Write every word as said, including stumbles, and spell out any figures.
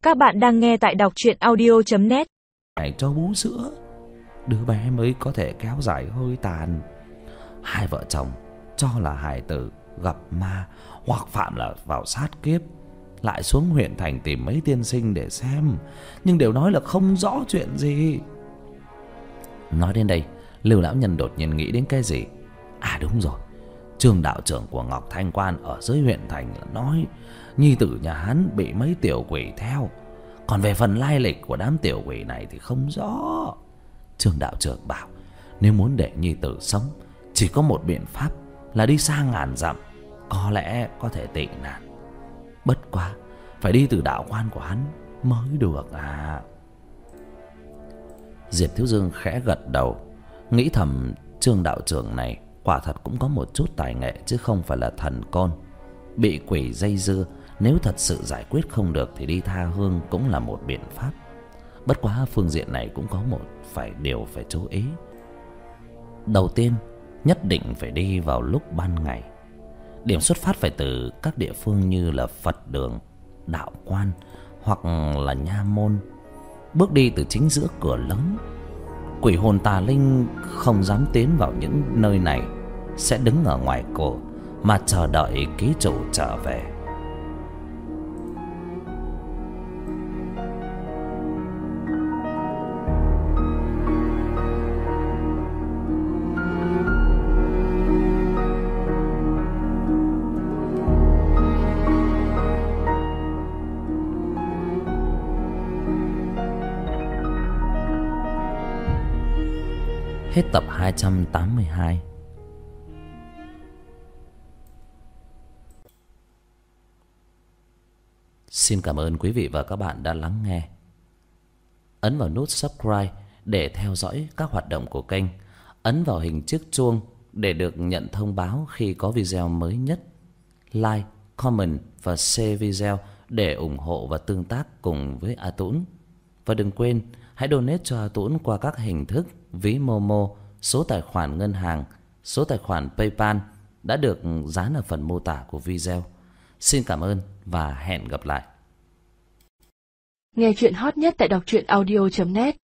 Các bạn đang nghe tại đọc truyện audio chấm net. Phải cho bú sữa, đứa bé mới có thể kéo dài hơi tàn. Hai vợ chồng cho là hài tử gặp ma hoặc phạm là vào sát kiếp, lại xuống huyện thành tìm mấy tiên sinh để xem, nhưng đều nói là không rõ chuyện gì. Nói đến đây, Lưu lão nhân đột nhiên nghĩ đến cái gì. À đúng rồi, Trương đạo trưởng của Ngọc Thanh Quan ở dưới huyện thành là nói nhi tử nhà hắn bị mấy tiểu quỷ theo, còn về phần lai lịch của đám tiểu quỷ này thì không rõ. Trương đạo trưởng bảo nếu muốn để nhi tử sống, chỉ có một biện pháp là đi xa ngàn dặm, có lẽ có thể tị nạn. Bất quá phải đi từ đạo quan của hắn mới được à. Diệp Thiếu Dương khẽ gật đầu, nghĩ thầm Trương đạo trưởng này quả thật cũng có một chút tài nghệ, chứ không phải là thần côn. Bị quỷ dây dưa, nếu thật sự giải quyết không được thì đi tha hương cũng là một biện pháp. Bất quá phương diện này cũng có một phải điều phải chú ý. Đầu tiên, nhất định phải đi vào lúc ban ngày. Điểm xuất phát phải từ các địa phương như là Phật đường, đạo quan hoặc là nha môn. Bước đi từ chính giữa cửa lớn. Quỷ hồn tà linh không dám tiến vào những nơi này, sẽ đứng ở ngoài cửa mà chờ đợi ký chủ trở về. Hết tập hai trăm tám mươi hai. Xin cảm ơn quý vị và các bạn đã lắng nghe. Ấn vào nút subscribe để theo dõi các hoạt động của kênh. Ấn vào hình chiếc chuông để được nhận thông báo khi có video mới nhất. Like, comment và share video để ủng hộ và tương tác cùng với A Tũng. Và đừng quên hãy donate cho A Tũng qua các hình thức ví Momo, số tài khoản ngân hàng, số tài khoản PayPal đã được dán ở phần mô tả của video. Xin cảm ơn và hẹn gặp lại. Nghe truyện hot nhất tại đọc truyện audio chấm net.